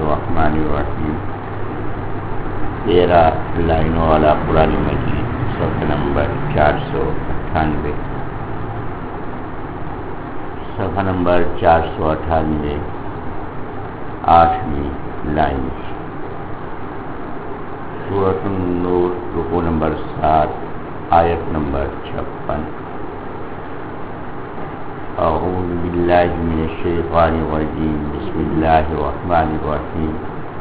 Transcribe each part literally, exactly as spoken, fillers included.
الرحمن الرحیم تیرہ لائنوں والا قرآن مجید صفحہ نمبر چار سو اٹھانوے صفحہ نمبر چار سو اٹھانوے آٹھویں لائن سورۃ النور رکوع نمبر سات آیت نمبر چھپن اعوذ باللہ من الشیطان الرجیم بسم اللہ الرحمن الرحیم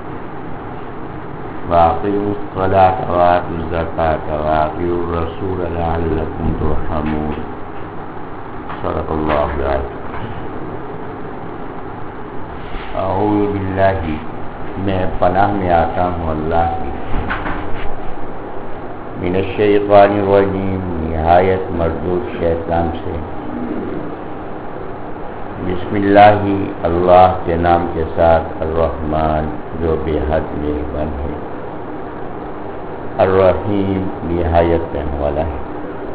وَأَقِيمُوا الصَّلَاةَ وَآتُوا الزَّكَاةَ وَأَطِيعُوا الرَّسُولَ لَعَلَّكُمْ تُرْحَمُونَ صدق اللہ العظیم۔ اعوذ باللہ میں پناہ میں آتا ہوں اللہ کی من الشیطان الرجیم نہایت مردود شیطان سے۔ بسم اللہ اللہ کے نام کے ساتھ الرحمن جو بے حد مہربان ہے، الرحیم نہایت رحم والا ہے۔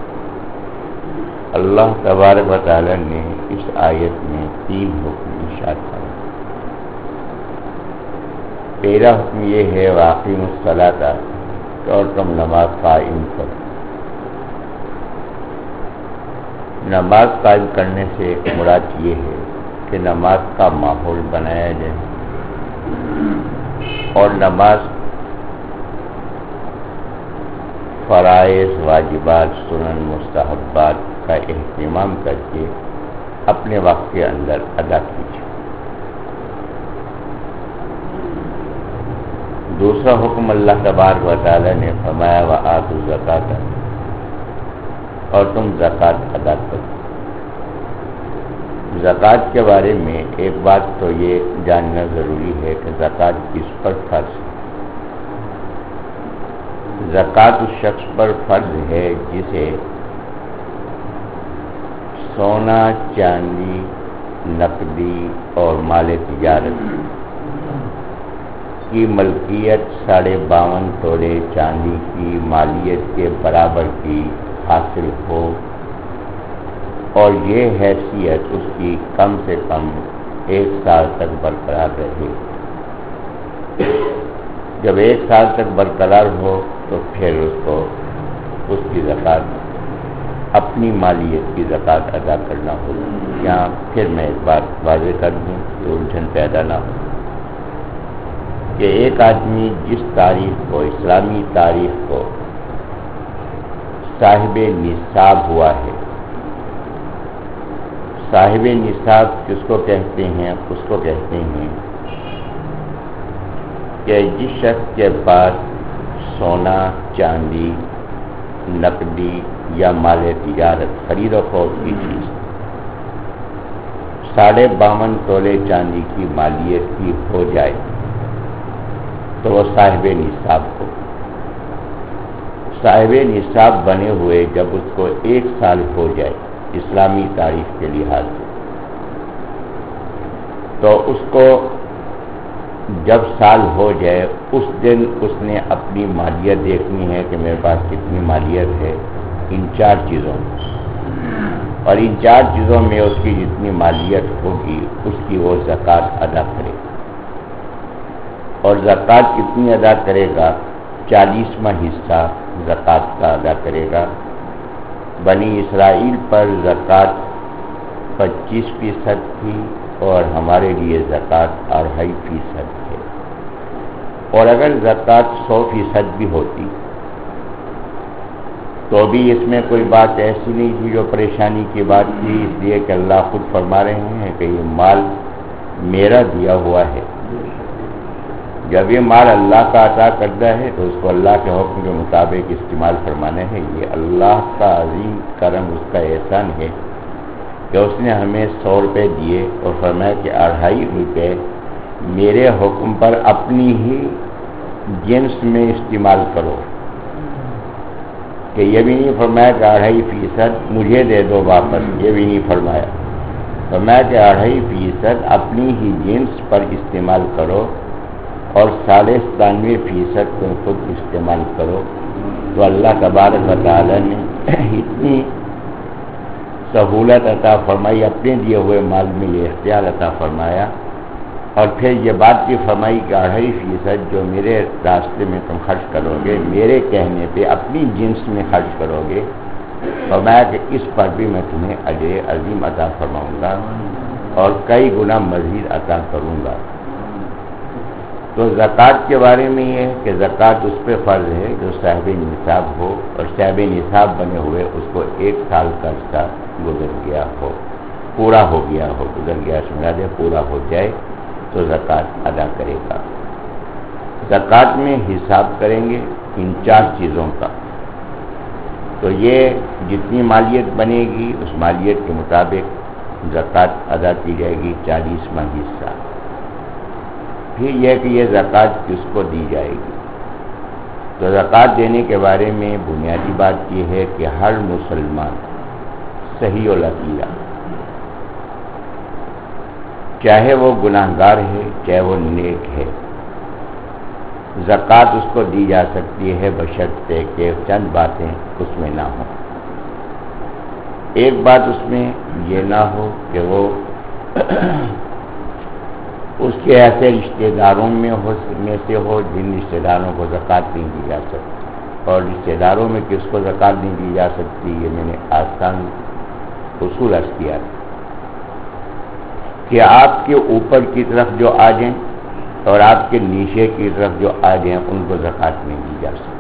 اللہ تبارک و تعالی نے اس آیت میں تین حکم ارشاد فرمائے۔ پہلا حکم یہ ہے وَأَقِیمُوا الصَّلَاةَ اور تم نماز قائم کرو۔ نماز قائم کرنے سے مراد یہ ہے کہ نماز کا ماحول بنایا جائے اور نماز فرائض واجبات سنن مستحبات کا اہتمام کر کے اپنے وقت کے اندر ادا کیجیے۔ دوسرا حکم اللہ تبارک و تعالی نے فرمایا وَآتُوا الزَّکَاةَ اور تم زکوٰۃ ادا کرو۔ زکوٰۃ کے بارے میں ایک بات تو یہ جاننا ضروری ہے کہ زکوٰۃ کس پر فرض ہے۔ زکوٰۃ اس شخص پر فرض ہے جسے سونا چاندی نقدی اور مال تجارت کی ملکیت ساڑھے باون تولے چاندی کی مالیت کے برابر کی حاصل ہو اور یہ حیثیت اس کی کم سے کم ایک سال تک برقرار رہے۔ جب ایک سال تک برقرار ہو تو پھر اس کو اس کی زکوٰۃ اپنی مالیت کی زکوٰۃ ادا کرنا ہوگا۔ یہاں پھر میں ایک بات واضح کر دوں کہ الجھن پیدا نہ ہو کہ ایک آدمی جس تاریخ کو اسلامی تاریخ کو صاحب نصاب ہوا ہے، صاحب نصاب کس کو کہتے ہیں؟ اس کو کہتے ہیں کہ جس شخص کے پاس سونا چاندی نقدی یا مال تجارت خرید و فروخت کی چیز ساڑھے باون تولے چاندی کی مالیت کی ہو جائے تو وہ صاحب نصاب ہو۔ صاحب نصاب بنے ہوئے جب اس کو ایک سال ہو جائے اسلامی تاریخ کے لحاظ سے، تو اس کو جب سال ہو جائے اس دن اس نے اپنی مالیت دیکھنی ہے کہ میرے پاس کتنی مالیت ہے ان چار چیزوں میں، اور ان چار چیزوں میں اس کی جتنی مالیت ہوگی اس کی وہ زکوٰۃ ادا کرے۔ اور زکوٰۃ کتنی ادا کرے گا؟ چالیسواں حصہ زکوٰۃ کا ادا کرے گا۔ بنی اسرائیل پر زکوٰۃ پچیس فیصد تھی اور ہمارے لیے زکوٰۃ اڑھائی فیصد ہے، اور اگر زکوٰۃ سو فیصد بھی ہوتی تو بھی اس میں کوئی بات ایسی نہیں تھی جو پریشانی کی بات تھی، اس لیے کہ اللہ خود فرما رہے ہیں کہ یہ مال میرا دیا ہوا ہے۔ جب یہ مال اللہ کا عطا کرتا ہے تو اس کو اللہ کے حکم کے مطابق استعمال فرمانا ہے۔ یہ اللہ کا عظیم کرم، اس کا احسان ہے کہ اس نے ہمیں سو روپے دیے اور فرمایا کہ اڑھائی روپے میرے حکم پر اپنی ہی جنس میں استعمال کرو، کہ یہ بھی نہیں فرمایا کہ اڑھائی فیصد مجھے دے دو واپس، یہ بھی نہیں فرمایا، فرمایا کہ اڑھائی فیصد اپنی ہی جنس پر استعمال کرو اور ساڑھے ستانوے فیصد تم خود استعمال کرو۔ تو اللہ تبارک و تعالی نے اتنی سہولت عطا فرمائی، اپنے دیے ہوئے مال میں یہ اختیار عطا فرمایا اور پھر یہ بات بھی فرمائی کہ اڑھائی فیصد جو میرے راستے میں تم خرچ کرو گے میرے کہنے پہ اپنی جنس میں خرچ کرو گے، فرمایا کہ اس پر بھی میں تمہیں اجر عظیم عطا فرماؤں گا اور کئی گنا مزید عطا کروں گا۔ تو زکوٰۃ کے بارے میں یہ ہے کہ زکوٰۃ اس پہ فرض ہے جو صاحب نصاب ہو، اور صاحب نصاب بنے ہوئے اس کو ایک سال کا عرصہ گزر گیا ہو، پورا ہو گیا ہو، گزر گیا سمجھا دے پورا ہو جائے تو زکوٰۃ ادا کرے گا۔ زکوٰۃ میں حساب کریں گے ان چار چیزوں کا، تو یہ جتنی مالیت بنے گی اس مالیت کے مطابق زکوٰۃ ادا کی جائے گی، چالیسواں حصہ۔ پھر یہ کہ یہ زکوٰۃ کس کو دی جائے گی، تو زکوٰۃ دینے کے بارے میں بنیادی بات یہ ہے کہ ہر مسلمان صحیح و لطیرہ، چاہے وہ گناہ گار ہے چاہے وہ نیک ہے، زکوٰۃ اس کو دی جا سکتی ہے بشرطے کہ چند باتیں اس میں نہ ہوں۔ ایک بات اس میں یہ نہ ہو کہ وہ اس کے ایسے رشتہ داروں میں ہو میں سے ہو جن رشتہ داروں کو زکوٰۃ نہیں دی جا سکتی، اور رشتہ داروں میں کس کو زکوٰۃ نہیں دی جا سکتی یہ میں نے آسان اصول عرض کیا تھا کہ آپ کے اوپر کی طرف جو آ جائیں اور آپ کے نیچے کی طرف جو آ جائیں ان کو زکوٰۃ نہیں دی جا سکتی۔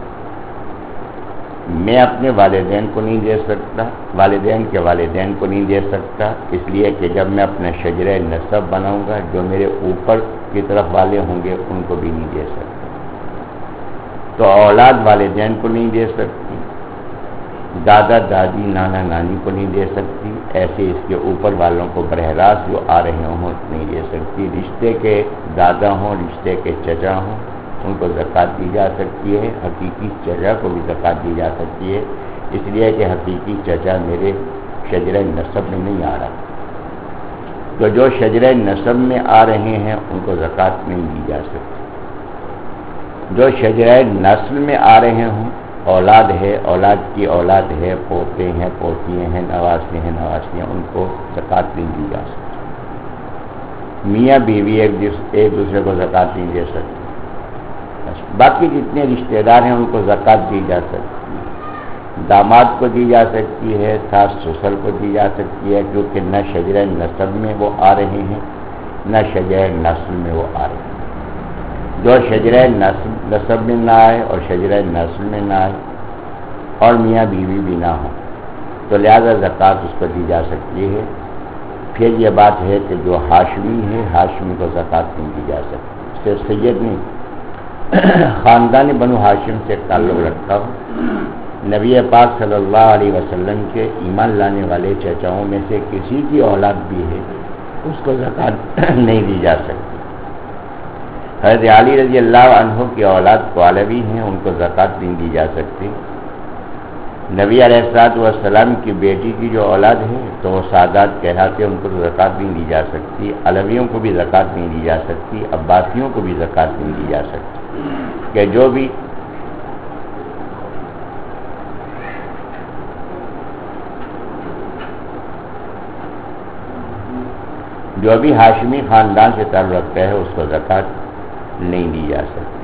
میں اپنے والدین کو نہیں دے سکتا، والدین کے والدین کو نہیں دے سکتا، اس لیے کہ جب میں اپنا شجرہ نسب بناؤں گا جو میرے اوپر کی طرف والے ہوں گے ان کو بھی نہیں دے سکتا۔ تو اولاد والدین کو نہیں دے سکتی، دادا دادی نانا نانی کو نہیں دے سکتی، ایسے اس کے اوپر والوں کو براہ راست جو آ رہے ہوں نہیں دے سکتی۔ رشتے کے دادا ہوں، رشتے کے چچا ہوں، ان کو زکوٰۃ دی جا سکتی ہے، حقیقی چچا کو بھی زکوٰۃ دی جا سکتی ہے، اس لیے کہ حقیقی چچا میرے شجرہ نسب میں نہیں آ رہا۔ تو جو شجرہ نسب میں آ رہے ہیں ان کو زکوٰۃ نہیں دی جا سکتی۔ جو شجرہ نسل میں آ رہے ہوں، اولاد ہے، اولاد کی اولاد ہے، پوتے ہیں، پوتیاں ہیں، نواسے ہیں، نواسیاں، ان کو زکوٰۃ نہیں دی جا سکتی۔ میاں بیوی ایک ایک دوسرے کو زکوٰۃ نہیں دے سکتے۔ باقی جتنے رشتہ دار ہیں ان کو زکوٰۃ دی جا سکتی ہے، داماد کو دی جا سکتی ہے، ساس سسر کو دی جا سکتی ہے، کیونکہ نہ شجرہ نسب میں وہ آ رہے ہیں نہ شجرہ نسل میں وہ آ رہے ہیں۔ جو شجرہ نسب نسب میں نہ آئے اور شجرہ نسل میں نہ آئے اور میاں بیوی بھی نہ ہوں تو لہذا زکوٰۃ اس کو دی جا سکتی ہے۔ پھر یہ بات ہے کہ جو ہاشمی ہے ہاشمی کو زکوٰۃ نہیں دی جا سکتی، صرف سید نہیں، خاندان بنو ہاشم سے تعلق رکھتا ہوں، نبی پاک صلی اللہ علیہ وسلم کے ایمان لانے والے چچاؤں میں سے کسی کی اولاد بھی ہے اس کو زکوٰۃ نہیں دی جا سکتی۔ حضرت علی رضی اللہ عنہ کی اولاد کو علوی ہیں، ان کو زکوٰۃ نہیں دی جا سکتی۔ نبی علیہ الصلوۃ والسلام کی بیٹی کی جو اولاد ہے تو وہ سادات کہلاتے ہیں، ان کو زکوٰۃ نہیں دی جا سکتی۔ علویوں کو بھی زکوٰۃ نہیں دی جا سکتی، عباسیوں کو بھی زکوٰۃ نہیں دی جا سکتی، کہ جو بھی جو بھی ہاشمی خاندان سے تعلق رکھتا ہے اس کو زکوٰۃ نہیں دی جا سکتی۔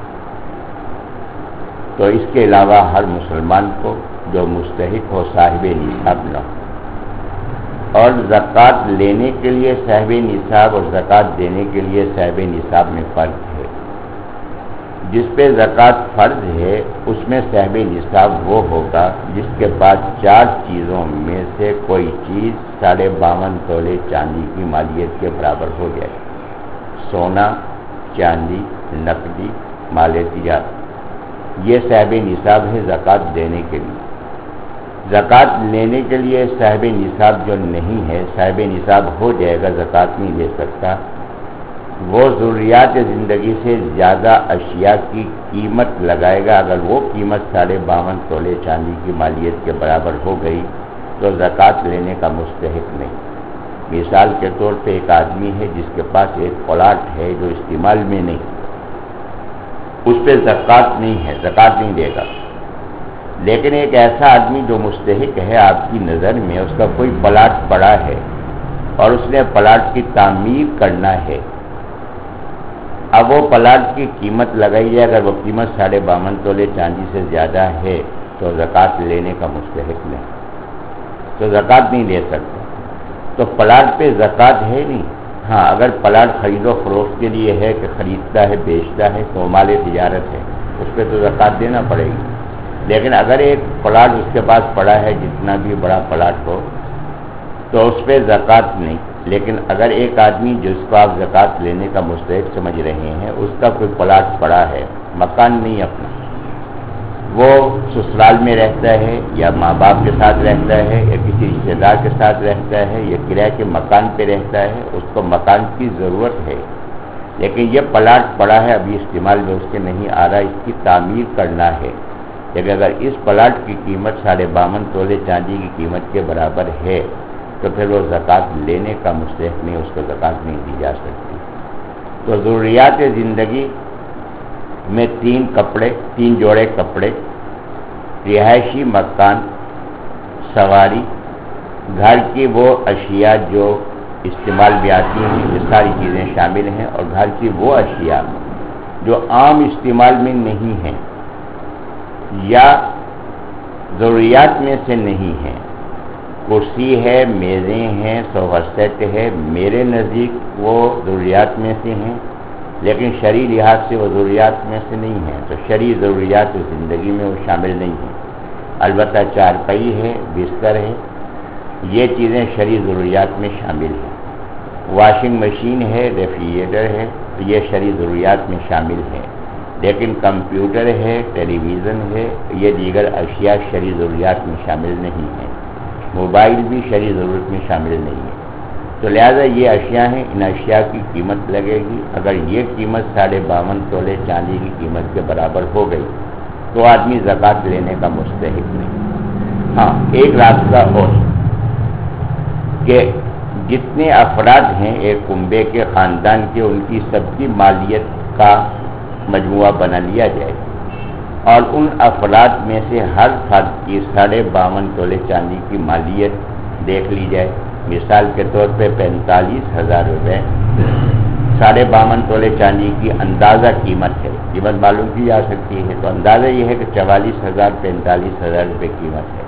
تو اس کے علاوہ ہر مسلمان کو جو مستحق ہو صاحب نصاب نہ ہو، اور زکوٰۃ لینے کے لیے صاحب نصاب اور زکوٰۃ دینے کے لیے صاحب نصاب میں فرق ہے۔ جس پہ زکوٰۃ فرض ہے اس میں صاحب نصاب وہ ہوگا جس کے پاس چار چیزوں میں سے کوئی چیز ساڑھے باون تولے چاندی کی مالیت کے برابر ہو جائے، سونا، چاندی، نقدی، مال تجارت، یہ صاحب نصاب ہے زکوٰۃ دینے کے لیے۔ زکوٰۃ لینے کے لیے صاحب نصاب جو نہیں ہے، صاحب نصاب ہو جائے گا زکوٰۃ نہیں دے سکتا، وہ ضروریات زندگی سے زیادہ اشیاء کی قیمت لگائے گا۔ اگر وہ قیمت ساڑھے باون تولے چاندی کی مالیت کے برابر ہو گئی تو زکوٰۃ لینے کا مستحق نہیں۔ مثال کے طور پہ ایک آدمی ہے جس کے پاس ایک پلاٹ ہے جو استعمال میں نہیں، اس پہ زکوٰۃ نہیں ہے، زکوٰۃ نہیں دے گا۔ لیکن ایک ایسا آدمی جو مستحق ہے آپ کی نظر میں، اس کا کوئی پلاٹ پڑا ہے اور اس نے پلاٹ کی تعمیر کرنا ہے، اب وہ پلاٹ کی قیمت لگائی جائے، اگر وہ قیمت ساڑھے باون تولے چاندی سے زیادہ ہے تو زکوٰۃ لینے کا مستحق نہیں، تو زکوٰۃ نہیں لے سکتا۔ تو پلاٹ پہ زکوٰۃ ہے نہیں۔ ہاں اگر پلاٹ خرید و فروخت کے لیے ہے کہ خریدتا ہے بیچتا ہے تو مال تجارت ہے، اس پہ تو زکوٰۃ دینا پڑے گی۔ لیکن اگر ایک پلاٹ اس کے پاس پڑا ہے، جتنا بھی بڑا پلاٹ ہو، تو اس پہ زکوٰۃ نہیں۔ لیکن اگر ایک آدمی جس کو آپ زکوٰۃ لینے کا مستحق سمجھ رہے ہیں، اس کا کوئی پلاٹ پڑا ہے، مکان نہیں اپنا، وہ سسرال میں رہتا ہے یا ماں باپ کے ساتھ رہتا ہے یا کسی رشتے دار کے ساتھ رہتا ہے یا کرایہ کے مکان پہ رہتا ہے، اس کو مکان کی ضرورت ہے، لیکن یہ پلاٹ پڑا ہے، ابھی استعمال میں اس کے نہیں آ رہا، اس کی تعمیر کرنا ہے۔ لیکن اگر اس پلاٹ کی قیمت ساڑھے باون تولے چاندی کی قیمت کے برابر ہے تو پھر وہ زکوٰۃ لینے کا مستحق نہیں، اس کو زکوٰۃ نہیں دی جا سکتی۔ تو ضروریات زندگی میں تین کپڑے، تین جوڑے کپڑے، رہائشی مکان، سواری، گھر کی وہ اشیاء جو استعمال بھی آتی ہیں، یہ ساری چیزیں شامل ہیں، اور گھر کی وہ اشیاء جو عام استعمال میں نہیں ہیں یا ضروریات میں سے نہیں ہیں۔ کرسی ہے، میزیں ہیں، صوفہ سیٹ ہے، میرے نزدیک وہ ضروریات میں سے ہیں، لیکن شرعی لحاظ سے وہ ضروریات میں سے نہیں ہیں، تو شرعی ضروریات زندگی میں وہ شامل نہیں ہیں۔ البتہ چارپائی ہے، بستر ہے، یہ چیزیں شرعی ضروریات میں شامل ہیں۔ واشنگ مشین ہے، ریفریجریٹر ہے، تو یہ شرعی ضروریات میں شامل ہے، لیکن کمپیوٹر ہے، ٹیلی ویژن ہے، یہ دیگر اشیاء شرعی ضروریات میں شامل نہیں ہیں۔ موبائل بھی شرعی ضرورت میں شامل نہیں ہے۔ تو لہذا یہ اشیاء ہیں، ان اشیاء کی قیمت لگے گی۔ اگر یہ قیمت ساڑھے باون تولے چاندی کی قیمت کے برابر ہو گئی تو آدمی زکوٰۃ لینے کا مستحق نہیں۔ ہاں ایک راستہ اور کہ جتنے افراد ہیں ایک کنبے کے، خاندان کے، ان کی سب کی مالیت کا مجموعہ بنا لیا جائے اور ان افراد میں سے ہر فرد کی ساڑھے باون تولے چاندی کی مالیت دیکھ لی جائے۔ مثال کے طور پہ پینتالیس ہزار روپے ساڑھے باون تولے چاندی کی اندازہ قیمت ہے، قیمت معلوم کی جا سکتی ہے، تو اندازہ یہ ہے کہ چوالیس ہزار پینتالیس ہزار روپے قیمت ہے۔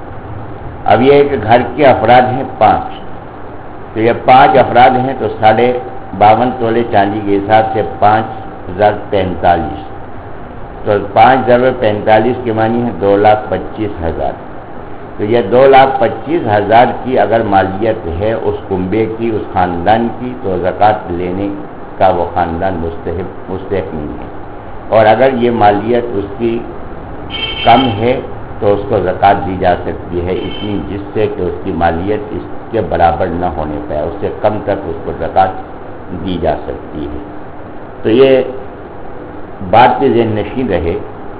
اب یہ ہے کہ گھر کے افراد ہیں پانچ، تو یہ پانچ افراد ہیں تو ساڑھے باون تولے چاندی کے حساب سے پانچ ہزار پینتالیس، تو پانچ ہزار پینتالیس کے معنی ہے دو لاکھ پچیس ہزار۔ تو یہ دو لاکھ پچیس ہزار کی اگر مالیت ہے اس کنبے کی، اس خاندان کی، تو زکوٰۃ لینے کا وہ خاندان مستحق مستحق نہیں ہے۔ اور اگر یہ مالیت اس کی کم ہے تو اس کو زکوٰۃ دی جا سکتی ہے، اتنی جس سے کہ اس کی مالیت اس کے برابر نہ ہونے پائے، اس سے کم تک اس کو زکوٰۃ دی جا سکتی ہے۔ تو یہ بات پہ ذہن نشین رہے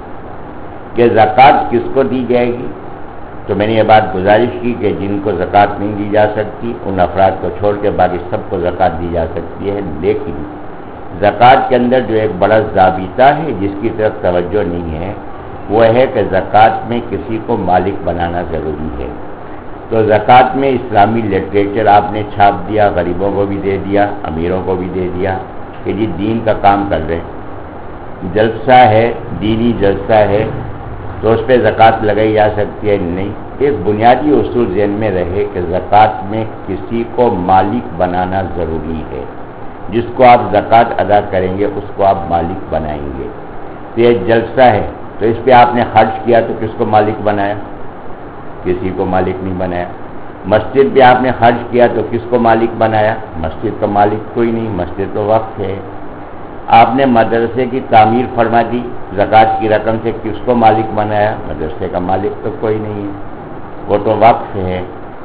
کہ زکوٰۃ کس کو دی جائے گی۔ تو میں نے یہ بات گزارش کی کہ جن کو زکوٰۃ نہیں دی جا سکتی ان افراد کو چھوڑ کے باقی سب کو زکوٰۃ دی جا سکتی ہے، لیکن زکوٰۃ کے اندر جو ایک بڑا ضابطہ ہے جس کی طرف توجہ نہیں ہے، وہ ہے کہ زکوٰۃ میں کسی کو مالک بنانا ضروری ہے۔ تو زکوٰۃ میں اسلامی لٹریچر آپ نے چھاپ دیا، غریبوں کو بھی دے دیا، امیروں کو بھی دے دیا کہ جی دین کا کام کر رہے ہیں، جلسہ ہے، دینی جلسہ ہے، تو اس پہ زکوٰۃ لگائی جا سکتی ہے؟ نہیں۔ ایک بنیادی اصول ذہن میں رہے کہ زکوٰۃ میں کسی کو مالک بنانا ضروری ہے، جس کو آپ زکوٰۃ ادا کریں گے اس کو آپ مالک بنائیں گے۔ تو یہ جلسہ ہے تو اس پہ آپ نے خرچ کیا تو کس کو مالک بنایا؟ کسی کو مالک نہیں بنایا۔ مسجد پہ آپ نے خرچ کیا تو کس کو مالک بنایا؟ مسجد کا مالک کوئی نہیں، مسجد تو وقف ہے۔ آپ نے مدرسے کی تعمیر فرما دی زکوٰۃ کی رقم سے، کس کو مالک بنایا؟ مدرسے کا مالک تو کوئی نہیں ہے، وہ تو وقف ہے۔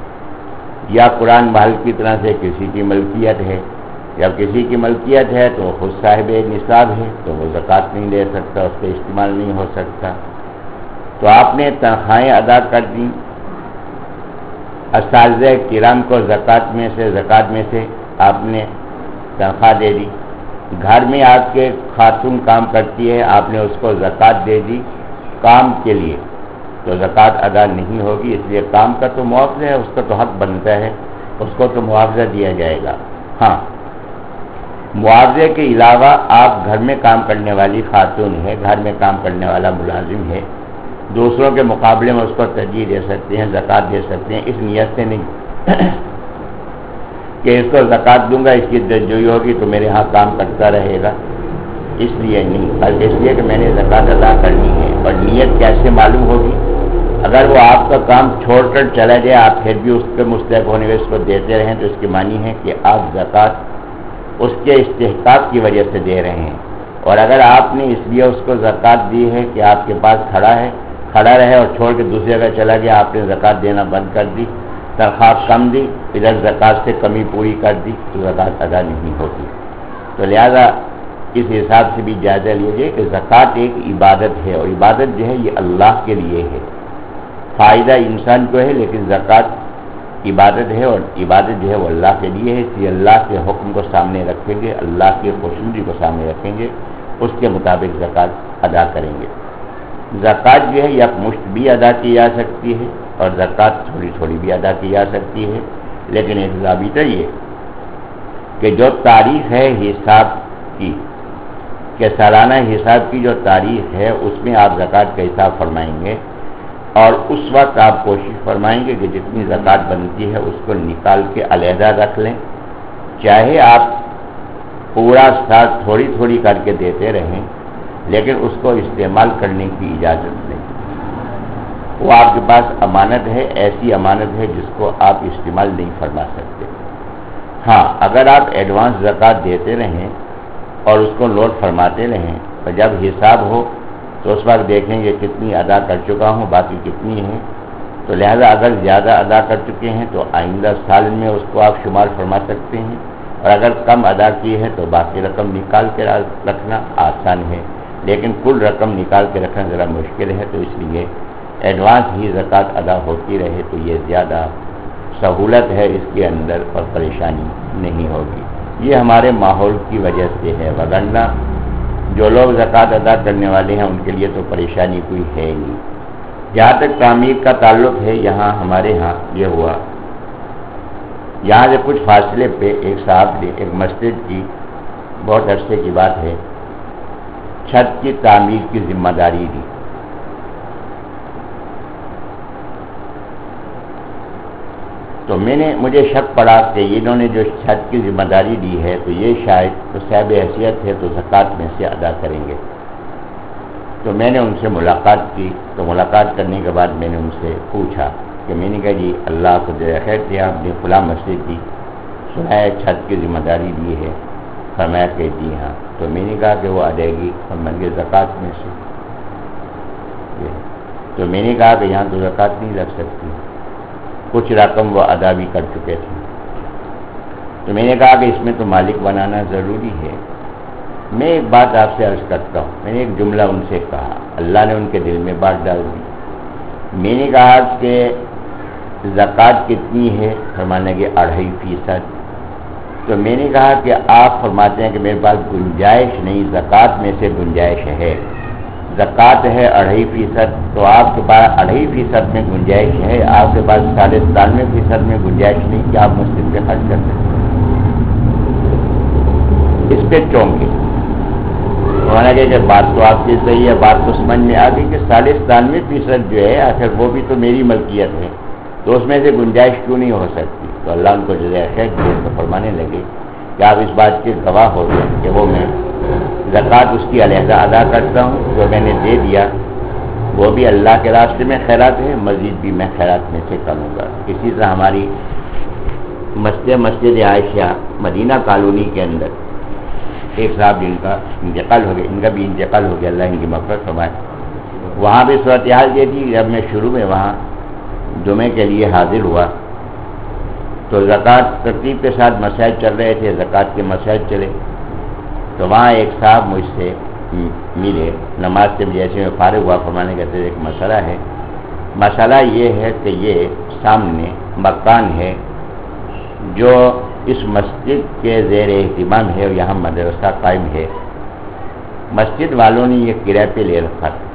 یا قرآن محل کی طرح سے کسی کی ملکیت ہے، جب کسی کی ملکیت ہے تو خود صاحب نصاب ہے تو وہ زکوٰۃ نہیں لے سکتا، اس پہ استعمال نہیں ہو سکتا۔ تو آپ نے تنخواہیں ادا کر دیں، اساتذہ کرام کو زکوٰۃ میں سے زکوٰۃ میں سے آپ نے تنخواہ دے دی، گھر میں آپ کے خاتون کام کرتی ہے، آپ نے اس کو زکوٰۃ دے دی کام کے لیے، تو زکوٰۃ ادا نہیں ہوگی، اس لیے کام کا تو معاوضہ ہے، اس کا تو حق بنتا ہے، اس کو تو معاوضہ دیا جائے گا۔ ہاں معاوضے کے علاوہ آپ گھر میں کام کرنے والی خاتون ہے، گھر میں کام کرنے والا ملازم ہے، دوسروں کے مقابلے میں اس کو ترجیح دے سکتے ہیں، زکوٰۃ دے سکتے ہیں، اس نیت سے نہیں کہ اس کو زکوٰۃ دوں گا، اس کی درجوئی ہوگی تو میرے ہاں کام کرتا رہے گا، اس لیے نہیں، بلکہ اس لیے کہ میں نے زکوٰۃ ادا کرنی ہے۔ اور نیت کیسے معلوم ہوگی؟ اگر وہ آپ کا کام چھوڑ کر چلا جائے، آپ پھر بھی اس کے مستحق ہونے میں اس کو دیتے رہیں، تو اس کی معنی ہے کہ آپ زکوٰۃ اس کے استحقاق کی وجہ سے دے رہے ہیں۔ اور اگر آپ نے اس لیے اس کو زکوٰۃ دی ہے کہ آپ کے پاس کھڑا ہے کھڑا رہے اور چھوڑ کے دوسری جگہ چلا گیا، آپ نے زکوٰۃ دینا بند کر دی، تنخواہ کم دی، ادھر زکوٰۃ سے کمی پوری کر دی، تو زکوٰۃ ادا نہیں ہوتی۔ تو لہذا اس حساب سے بھی جائزہ لیجیے کہ زکوٰۃ ایک عبادت ہے، اور عبادت جو ہے یہ اللہ کے لیے ہے، فائدہ انسان کو ہے، لیکن زکوٰۃ عبادت ہے، اور عبادت جو ہے وہ اللہ کے لیے ہے، اس لیے اللہ کے حکم کو سامنے رکھیں گے، اللہ کی خوشنودی کو سامنے رکھیں گے، اس کے مطابق زکوٰۃ ادا کریں گے۔ زکوٰۃ جو ہے یک مشت بھی ادا کی جا سکتی ہے، اور زکوٰۃ تھوڑی تھوڑی بھی ادا کی جا سکتی ہے، لیکن ایک ضابطہ یہ کہ جو تاریخ ہے حساب کی، کہ سالانہ حساب کی جو تاریخ ہے اس میں آپ زکوٰۃ کا حساب فرمائیں گے، اور اس وقت آپ کوشش فرمائیں گے کہ جتنی زکوٰۃ بنتی ہے اس کو نکال کے علیحدہ رکھ لیں، چاہے آپ پورا سال تھوڑی تھوڑی کر کے دیتے رہیں، لیکن اس کو استعمال کرنے کی اجازت دیں۔ وہ آپ کے پاس امانت ہے، ایسی امانت ہے جس کو آپ استعمال نہیں فرما سکتے۔ ہاں، اگر آپ ایڈوانس زکوٰۃ دیتے رہیں اور اس کو نوٹ فرماتے رہیں، اور جب حساب ہو تو اس وقت دیکھیں گے کتنی ادا کر چکا ہوں، باقی کتنی ہے، تو لہذا اگر زیادہ ادا کر چکے ہیں تو آئندہ سال میں اس کو آپ شمار فرما سکتے ہیں، اور اگر کم ادا کی ہے تو باقی رقم نکال کے رکھنا آسان ہے، لیکن کل رقم نکال کے رکھنا ذرا مشکل ہے، تو اس لیے ایڈوانس ہی زکوٰۃ ادا ہوتی رہے تو یہ زیادہ سہولت ہے اس کے اندر، اور پریشانی نہیں ہوگی۔ یہ ہمارے ماحول کی وجہ سے ہے، وگرنہ جو لوگ زکوٰۃ ادا کرنے والے ہیں ان کے لیے تو پریشانی کوئی ہے ہی نہیں۔ جہاں تک تعمیر کا تعلق ہے، یہاں ہمارے ہاں یہ ہوا، یہاں سے کچھ فاصلے پہ ایک صاحب نے ایک مسجد کی، بہت عرصے کی بات ہے، چھت کی تعمیر کی ذمہ داری دی۔ تو میں نے مجھے شک پڑا کہ انہوں نے جو چھت کی ذمہ داری دی ہے تو یہ شاید تو صاحب حیثیت ہے تو زکوٰۃ میں سے ادا کریں گے۔ تو میں نے ان سے ملاقات کی، تو ملاقات کرنے کے بعد میں نے ان سے پوچھا کہ میں نے کہا جی اللہ کو جزائے خیر دے، آپ نے فلاں مسجد کی سنا ہے چھت کی ذمہ داری دی ہے، فرمایا کہ جی ہاں۔ تو میں نے کہا کہ وہ ادائیگی اور من کے زکوٰۃ میں سے، تو میں نے کہا کہ یہاں تو زکوٰۃ نہیں لگ سکتی، کچھ رقم وہ ادا بھی کر چکے تھے۔ تو میں نے کہا کہ اس میں تو مالک بنانا ضروری ہے۔ میں ایک بات آپ سے عرض کرتا ہوں، میں نے ایک جملہ ان سے کہا، اللہ نے ان کے دل میں بات ڈال دی۔ میں نے کہا کہ زکوٰۃ کتنی ہے؟ فرمانے کے اڑھائی فیصد۔ تو میں نے کہا کہ آپ فرماتے ہیں کہ میرے پاس گنجائش نہیں، زکوٰۃ میں سے گنجائش ہے، زکوٰۃ ہے اڑھائی فیصد، تو آپ کے پاس اڑھائی فیصد میں گنجائش ہے، آپ کے پاس ساڑھے ستانوے فیصد میں گنجائش نہیں کہ آپ مسجد پہ خرچ کر سکتے۔ اس پہ چونکے ہونا کہ بات تو آپ کی صحیح ہے، بات تو سمجھ میں آ گئی کہ ساڑھے ستانوے فیصد جو ہے آخر وہ بھی تو میری ملکیت ہے، تو اس میں سے گنجائش کیوں نہیں ہو سکتی؟ تو اللہ ان کو جزائے خیر دیے تو فرمانے لگے کہ آپ اس بات کے گواہ ہو گئے کہ وہ میں زکوٰۃ اس کی علیحدہ ادا کرتا ہوں، جو میں نے دے دیا وہ بھی اللہ کے راستے میں خیرات ہے، مزید بھی میں خیرات میں سے کروں گا۔ اسی طرح ہماری مسجد مسجد عائشہ مدینہ کالونی کے اندر ایک صاحب جن کا انتقال ہو گیا، ان کا بھی انتقال ہو گیا، اللہ ان کی مغفرت فرمائے، وہاں بھی صورتحال یہ تھی، جب میں شروع میں وہاں جمعے کے لیے حاضر ہوا تو زکوٰۃ ترتیب کے ساتھ مسائل چل رہے تھے، زکوٰۃ کے مسائل چلے، تو وہاں ایک صاحب مجھ سے ملے، نماز سے جیسے میں فارغ ہوا، فرمانے کہتے ایک مسئلہ ہے، مسئلہ یہ ہے کہ یہ سامنے مکان ہے جو اس مسجد کے زیر اہتمام ہے اور یہاں مدرسہ قائم ہے، مسجد والوں نے یہ کرایہ پہ لے رکھا تھا،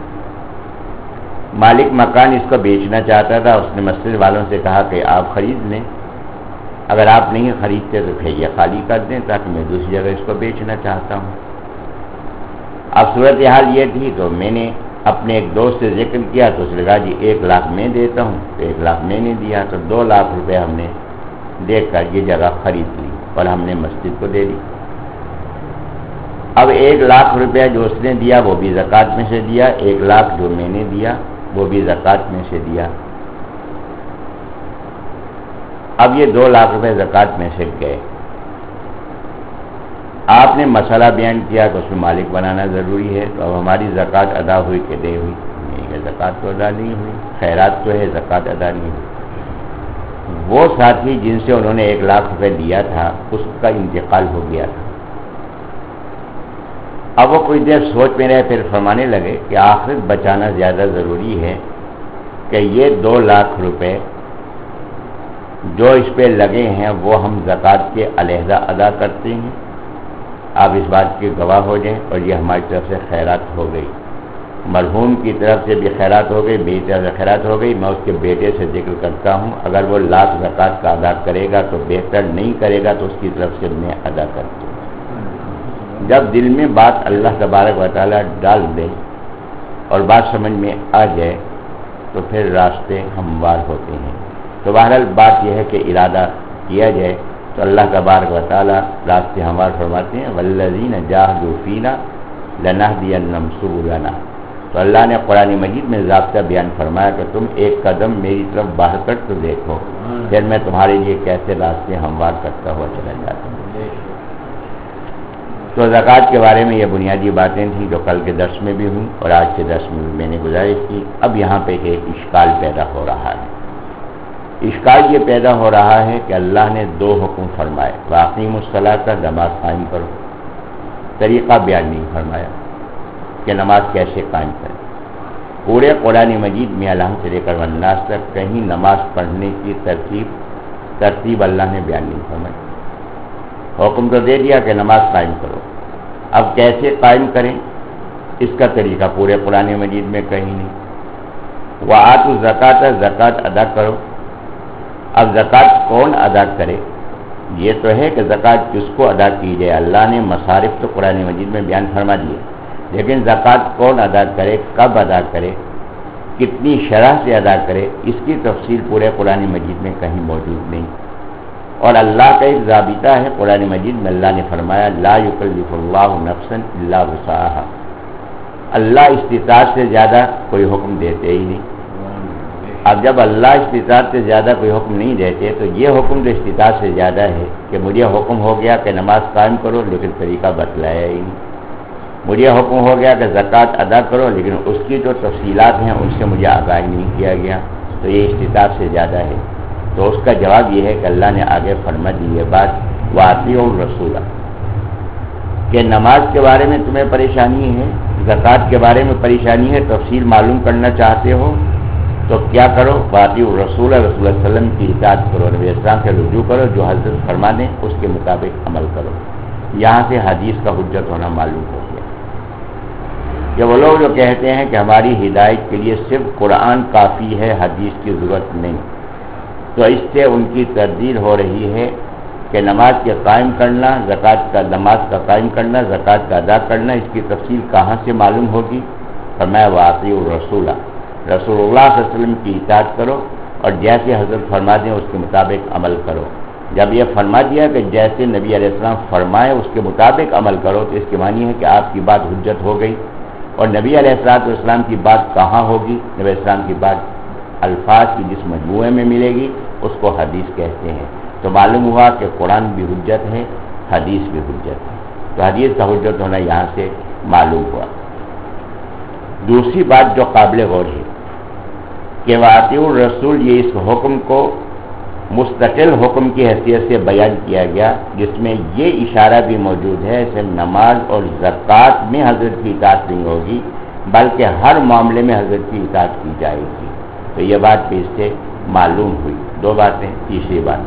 مالک مکان اس کو بیچنا چاہتا تھا، اس نے مسجد والوں سے کہا کہ آپ خرید لیں، اگر آپ نہیں خریدتے تو پھر یہ خالی کر دیں تاکہ میں دوسری جگہ اس کو بیچنا چاہتا ہوں۔ اب صورتحال یہ تھی تو میں نے اپنے ایک دوست سے ذکر کیا تو اس نے کہا جی ایک لاکھ میں دیتا ہوں، تو ایک لاکھ میں نے دیا، تو دو لاکھ روپے ہم نے دے کر یہ جگہ خرید لی اور ہم نے مسجد کو دے دی۔ اب ایک لاکھ روپیہ جو اس نے دیا وہ بھی زکوٰۃ میں سے دیا، ایک لاکھ جو میں نے دیا وہ بھی زکوٰۃ میں سے دیا۔ اب یہ دو لاکھ روپے زکوٰۃ میں سے گئے۔ آپ نے مسئلہ بیان کیا کہ اس میں مالک بنانا ضروری ہے، تو اب ہماری زکوٰۃ ادا ہوئی کہ نہیں ہوئی؟ نہیں ہے، زکوٰۃ تو ادا نہیں ہوئی، خیرات تو ہے، زکوٰۃ ادا نہیں ہوئی۔ وہ ساتھی جن سے انہوں نے ایک لاکھ روپے دیا تھا اس کا انتقال ہو گیا تھا۔ اب وہ کچھ دیر سوچ میں رہے، پھر فرمانے لگے کہ آخرت بچانا زیادہ ضروری ہے کہ یہ دو لاکھ روپے جو اس پہ لگے ہیں وہ ہم زکوٰۃ کے علیحدہ ادا کرتے ہیں، آپ اس بات کے گواہ ہو جائیں، اور یہ ہماری طرف سے خیرات ہو گئی، مرحوم کی طرف سے بھی خیرات ہو گئی، میری طرف سے خیرات ہو گئی۔ میں اس کے بیٹے سے ذکر کرتا ہوں، اگر وہ لاکھ زکوٰۃ کا ادا کرے گا تو بہتر، نہیں کرے گا تو اس کی طرف سے میں ادا کرتا ہوں۔ جب دل میں بات اللہ تبارک و تعالیٰ ڈال دے اور بات سمجھ میں آ جائے تو پھر راستے ہموار ہوتے ہیں۔ تو بہرحال بات یہ ہے کہ ارادہ کیا جائے تو اللہ تبارک و تعالیٰ راستے ہموار فرماتے ہیں، والذین جاہدوا فینا لنہدینہم سبلنا۔ تو اللہ نے قرآن مجید میں ضابطہ بیان فرمایا کہ تم ایک قدم میری طرف بڑھ کر تو دیکھو، پھر میں تمہارے لیے کیسے راستے ہموار کرتا ہوا چلا جاتا ہوں۔ تو زکوٰۃ کے بارے میں یہ بنیادی باتیں تھیں جو کل کے درس میں بھی ہوئیں اور آج کے درس میں بھی میں نے گزارش کی۔ اب یہاں پہ ایک اشکال پیدا ہو رہا ہے۔ اشکال یہ پیدا ہو رہا ہے کہ اللہ نے دو حکم فرمائے، وَأَقِیمُوا الصَّلَاةَ، نماز قائم کرو، طریقہ بیان نہیں فرمایا کہ نماز کیسے قائم کریں۔ پورے قرآن مجید میں الحم سے لے کر والناس تک کہیں نماز پڑھنے کی ترتیب ترتیب اللہ نے بیان نہیں فرمائی۔ حکم تو دے دیا کہ نماز قائم کرو، اب کیسے قائم کریں اس کا طریقہ پورے قرآن مجید میں کہیں نہیں۔ وَآتُوا الزَّکَاةَ، زکوٰۃ ادا کرو۔ اب زکوٰۃ کون ادا کرے؟ یہ تو ہے کہ زکوٰۃ کس کو ادا کی جائے، اللہ نے مصارف تو قرآن مجید میں بیان فرما دیے، لیکن زکوٰۃ کون ادا کرے، کب ادا کرے، کتنی شرح سے ادا کرے، اس کی تفصیل پورے قرآن مجید میں کہیں موجود نہیں۔ اور اللہ کا ایک ضابطہ ہے قرآن مجید میں، اللہ نے فرمایا لا یکلف اللہ نفسا الا وسعها، اللہ استطاعت سے زیادہ کوئی حکم دیتے ہی نہیں۔ اب جب اللہ استطاعت سے زیادہ کوئی حکم نہیں دیتے تو یہ حکم جو استطاعت سے زیادہ ہے کہ مجھے حکم ہو گیا کہ نماز قائم کرو لیکن طریقہ بتلایا ہی نہیں، مجھے حکم ہو گیا کہ زکوٰۃ ادا کرو لیکن اس کی جو تفصیلات ہیں ان سے مجھے آگاہ نہیں کیا گیا، تو یہ استطاعت سے زیادہ ہے۔ تو اس کا جواب یہ ہے کہ اللہ نے آگے فرما دی یہ بات وَأَطِیعُوا الرَّسُولَ، کہ نماز کے بارے میں تمہیں پریشانی ہے، زکوٰۃ کے بارے میں پریشانی ہے، تفصیل معلوم کرنا چاہتے ہو تو کیا کرو؟ وَأَطِیعُوا الرَّسُولَ، رسول اللہ علیہ وسلم کی اطاعت کرو، نبی اسلام سے رجوع کرو، جو حضرت فرما دیں اس کے مطابق عمل کرو۔ یہاں سے حدیث کا حجت ہونا معلوم ہو گیا کہ وہ لوگ جو کہتے ہیں کہ ہماری ہدایت کے لیے صرف قرآن کافی ہے، حدیث کی ضرورت نہیں، تو اس سے ان کی تردید ہو رہی ہے کہ نماز کے قائم کرنا، زکوٰۃ کا نماز کا قائم کرنا، زکوٰۃ کا ادا کرنا، اس کی تفصیل کہاں سے معلوم ہوگی؟ فرمایا وَأَطِیعُوا الرَّسُولَ، رسول اللہ صلی اللہ علیہ وسلم کی اطاعت کرو اور جیسے حضرت فرما دیں اس کے مطابق عمل کرو۔ جب یہ فرما دیا کہ جیسے نبی علیہ السلام فرمائے اس کے مطابق عمل کرو تو اس کے معنی ہے کہ آپ کی بات حجت ہو گئی، اور نبی علیہ السلام کی بات کہاں ہوگی؟ نبی علیہ السلام کی بات الفاظ کی جس مجموعے میں ملے گی اس کو حدیث کہتے ہیں۔ تو معلوم ہوا کہ قرآن بھی حجت ہے، حدیث بھی حجت ہے، تو حدیث کا حجت ہونا یہاں سے معلوم ہوا۔ دوسری بات جو قابل غور ہے کہ وَأَطِیعُوا الرَّسُولَ، یہ اس حکم کو مستقل حکم کی حیثیت سے بیان کیا گیا جس میں یہ اشارہ بھی موجود ہے کہ نماز اور زکوٰۃ میں حضرت کی اطاعت نہیں ہوگی بلکہ ہر معاملے میں حضرت کی اطاعت کی جائے گی۔ تو یہ بات بھی اس سے معلوم ہوئی۔ دو باتیں۔ تیسری بات،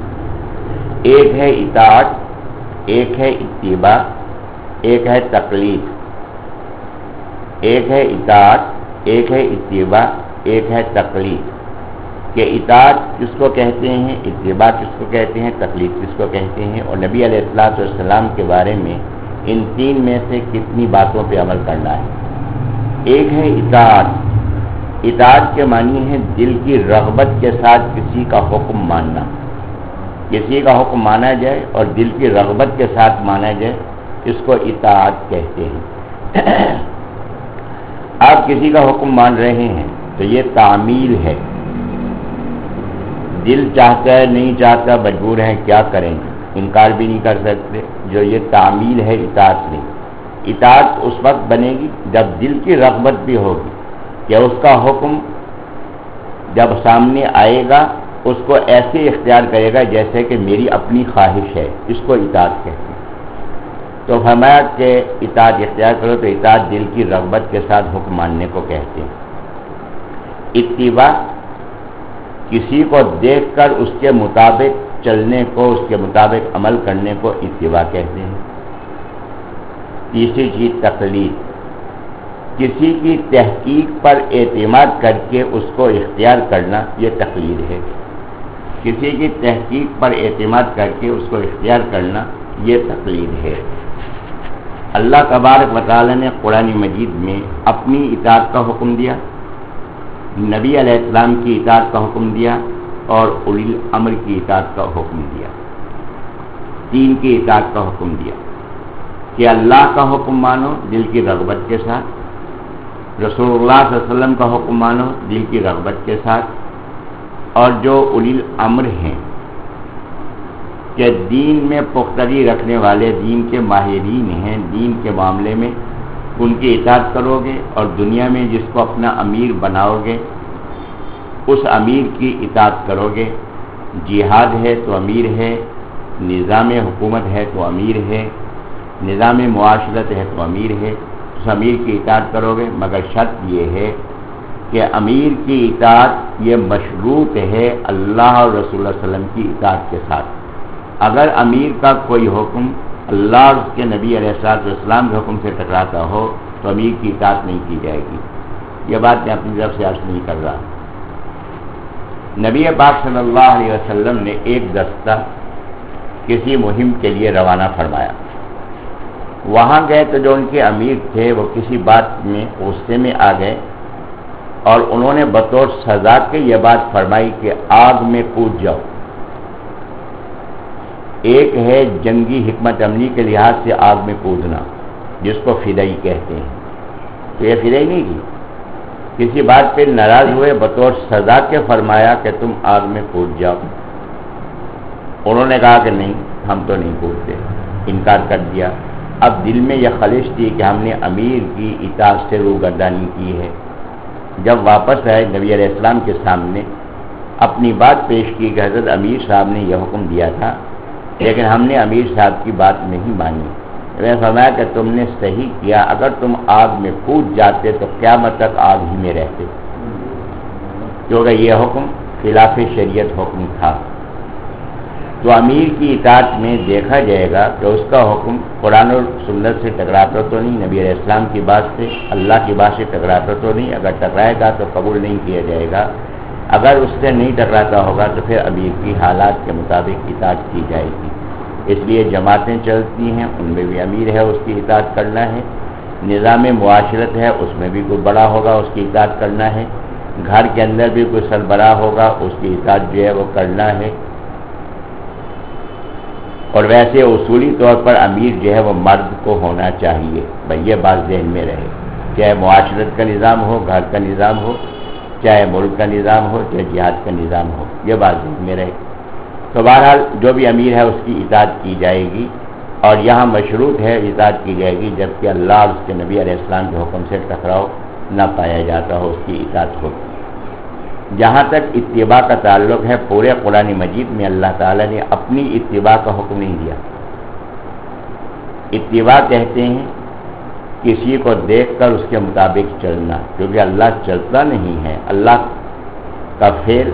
ایک ہے اطاعت، ایک ہے اتباع، ایک ہے تقلید۔ ایک ہے اطاعت، ایک ہے اتباع، ایک ہے تقلید۔ کہ اطاعت کس کو کہتے ہیں، اتباع کس کو کہتے ہیں، تقلید کس کو کہتے ہیں، اور نبی علیہ الصلوۃ والسلام کے بارے میں ان تین میں سے کتنی باتوں پہ عمل کرنا ہے۔ ایک ہے اطاعت۔ اطاعت کے معنی ہے دل کی رغبت کے ساتھ کسی کا حکم ماننا، کسی کا حکم مانا جائے اور دل کی رغبت کے ساتھ مانا جائے، اس کو اطاعت کہتے ہیں۔ آپ کسی کا حکم مان رہے ہیں تو یہ تعمیل ہے، دل چاہتا ہے نہیں چاہتا مجبور ہیں، کیا کریں گے، انکار بھی نہیں کر سکتے، جو یہ تعمیل ہے اطاعت نہیں۔ اطاعت اس وقت بنے گی جب دل کی رغبت بھی ہوگی کہ اس کا حکم جب سامنے آئے گا اس کو ایسے اختیار کرے گا جیسے کہ میری اپنی خواہش ہے، اس کو اطاعت کہتے ہیں۔ تو فرمایا کہ اطاعت اختیار کرو، تو اطاعت دل کی رغبت کے ساتھ حکم ماننے کو کہتے ہیں۔ اتباع کسی کو دیکھ کر اس کے مطابق چلنے کو، اس کے مطابق عمل کرنے کو اتباع کہتے ہیں۔ تیسری چیز تقلید، کسی کی تحقیق پر اعتماد کر کے اس کو اختیار کرنا، یہ تقلید ہے۔ کسی کی تحقیق پر اعتماد کر کے اس کو اختیار کرنا، یہ تقلید ہے۔ اللہ تبارک و تعالی نے قرآن مجید میں اپنی اطاعت کا حکم دیا، نبی علیہ السلام کی اطاعت کا حکم دیا اور اولی الامر کی اطاعت کا حکم دیا۔ تین کی اطاعت کا حکم دیا کہ اللہ کا حکم مانو دل کی رغبت کے ساتھ، رسول اللہ صلی اللہ علیہ وسلم کا حکم مانو دل کی رغبت کے ساتھ، اور جو اولی الامر ہیں کہ دین میں پختگی رکھنے والے، دین کے ماہرین ہیں، دین کے معاملے میں ان کی اطاعت کرو گے، اور دنیا میں جس کو اپنا امیر بناؤ گے اس امیر کی اطاعت کرو گے۔ جہاد ہے تو امیر ہے، نظام حکومت ہے تو امیر ہے، نظام معاشرت ہے تو امیر ہے، اس امیر کی اطاعت کرو گے، مگر شرط یہ ہے کہ امیر کی اطاعت یہ مشروط ہے اللہ اور رسول اللہ صلی اللہ علیہ وسلم کی اطاعت کے ساتھ۔ اگر امیر کا کوئی حکم اللہ اور اس کے نبی علیہ الصلوۃ والسلام کے حکم سے ٹکراتا ہو تو امیر کی اطاعت نہیں کی جائے گی۔ یہ بات میں اپنی طرف سے عرض نہیں کر رہا۔ نبی پاک صلی اللہ علیہ وسلم نے ایک دستہ کسی مہم کے لیے روانہ فرمایا۔ وہاں گئے تو جو ان کے امیر تھے وہ کسی بات میں غصے میں آ گئے اور انہوں نے بطور سزا کے یہ بات فرمائی کہ آگ میں کود جاؤ۔ ایک ہے جنگی حکمت عملی کے لحاظ سے آگ میں کودنا، جس کو فدائی کہتے ہیں، تو یہ فدائی نہیں کی، کسی بات پہ ناراض ہوئے بطور سزا کے فرمایا کہ تم آگ میں کود جاؤ۔ انہوں نے کہا کہ نہیں، ہم تو نہیں کودتے، انکار کر دیا۔ اب دل میں یہ خلش تھی کہ ہم نے امیر کی اطاعت سے روگردانی کی ہے۔ جب واپس آئے نبی علیہ السلام کے سامنے اپنی بات پیش کی کہ حضرت امیر صاحب نے یہ حکم دیا تھا لیکن ہم نے امیر صاحب کی بات نہیں مانی۔ میں نے فرمایا کہ تم نے صحیح کیا، اگر تم آگ میں کود جاتے تو قیامت تک آگ ہی میں رہتے، کیونکہ یہ حکم خلاف شریعت حکم تھا۔ تو امیر کی اطاعت میں دیکھا جائے گا کہ اس کا حکم قرآن اور سنت سے ٹکراتا تو نہیں، نبی علیہ السلام کی بات سے، اللہ کی بات سے ٹکراتا تو نہیں، اگر ٹکرائے گا تو قبول نہیں کیا جائے گا، اگر اس سے نہیں ٹکراتا ہوگا تو پھر امیر کی حالات کے مطابق اطاعت کی جائے گی۔ اس لیے جماعتیں چلتی ہیں، ان میں بھی امیر ہے اس کی اطاعت کرنا ہے، نظام معاشرت ہے اس میں بھی کوئی بڑا ہوگا اس کی اطاعت کرنا ہے، گھر کے اندر بھی کوئی سربراہ ہوگا اس کی اطاعت جو ہے وہ کرنا ہے۔ اور ویسے اصولی طور پر امیر جو ہے وہ مرد کو ہونا چاہیے، بھئی یہ بات ذہن میں رہے، چاہے معاشرت کا نظام ہو، گھر کا نظام ہو، چاہے ملک کا نظام ہو، چاہے جہاد کا نظام ہو، یہ بات ذہن میں رہے۔ تو بہرحال جو بھی امیر ہے اس کی اطاعت کی جائے گی، اور یہاں مشروط ہے اطاعت کی جائے گی جبکہ اللہ اور اس کے نبی علیہ السلام کے حکم سے ٹکراؤ نہ پایا جاتا ہو، اس کی اطاعت ہوتی۔ جہاں تک اتباع کا تعلق ہے، پورے قرآن مجید میں اللہ تعالیٰ نے اپنی اتباع کا حکم نہیں دیا۔ اتباع کہتے ہیں کسی کو دیکھ کر اس کے مطابق چلنا، کیونکہ اللہ چلتا نہیں ہے، اللہ کا فعل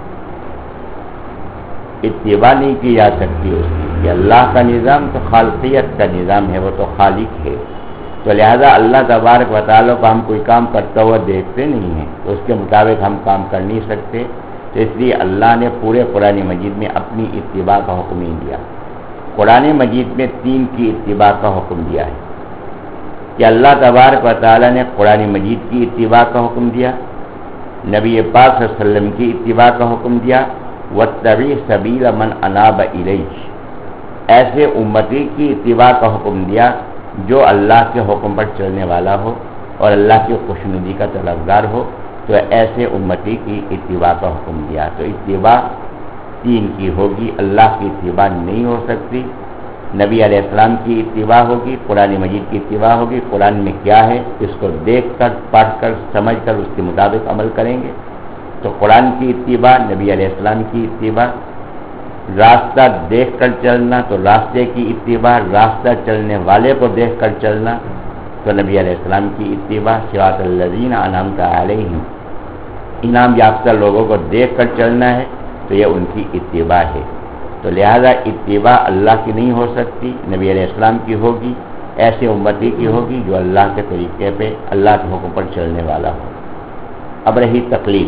اتباع نہیں کی جا سکتی اس کی، کہ اللہ کا نظام تو خالقیت کا نظام ہے، وہ تو خالق ہے، تو لہذا اللہ تبارک و تعالیٰ کو ہم کوئی کام کرتا ہوا دیکھتے نہیں ہیں، تو اس کے مطابق ہم کام کر نہیں سکتے، تو اس لیے اللہ نے پورے قرآن مجید میں اپنی اتباع کا حکم نہیں دیا. قرآن مجید میں تین کی اتباع کا حکم دیا ہے کہ اللہ تبارک و تعالیٰ نے قرآن مجید کی اتباع کا حکم دیا، نبی پاک صلی اللہ علیہ وسلم کی اتباع کا حکم دیا، وَاتَّبِعْ سَبِيلَ مَنْ أَنَابَ إِلَيْهِ، ایسے امتی کی اتباع کا حکم دیا جو اللہ کے حکم پر چلنے والا ہو اور اللہ کی خوشنودی کا طلبگار ہو، تو ایسے امتی کی اتباع کا حکم دیا. تو اتباع تین کی ہوگی، اللہ کی اتباع نہیں ہو سکتی، نبی علیہ السلام کی اتباع ہوگی، قرآن مجید کی اتباع ہوگی. قرآن میں کیا ہے اس کو دیکھ کر، پڑھ کر، سمجھ کر اس کے مطابق عمل کریں گے. تو قرآن کی اتباع، نبی علیہ السلام کی اتباع. راستہ دیکھ کر چلنا تو راستے کی اتباع، راستہ چلنے والے کو دیکھ کر چلنا تو نبی علیہ السلام کی اتباع. صراط الذین انعمت علیہم، انعام یافتہ لوگوں کو دیکھ کر چلنا ہے تو یہ ان کی اتباع ہے. تو لہذا اتباع اللہ کی نہیں ہو سکتی، نبی علیہ السلام کی ہوگی، ایسے امتی کی ہوگی جو اللہ کے طریقے پہ، اللہ کے حکم پر چلنے والا ہو. اب رہی تقلید.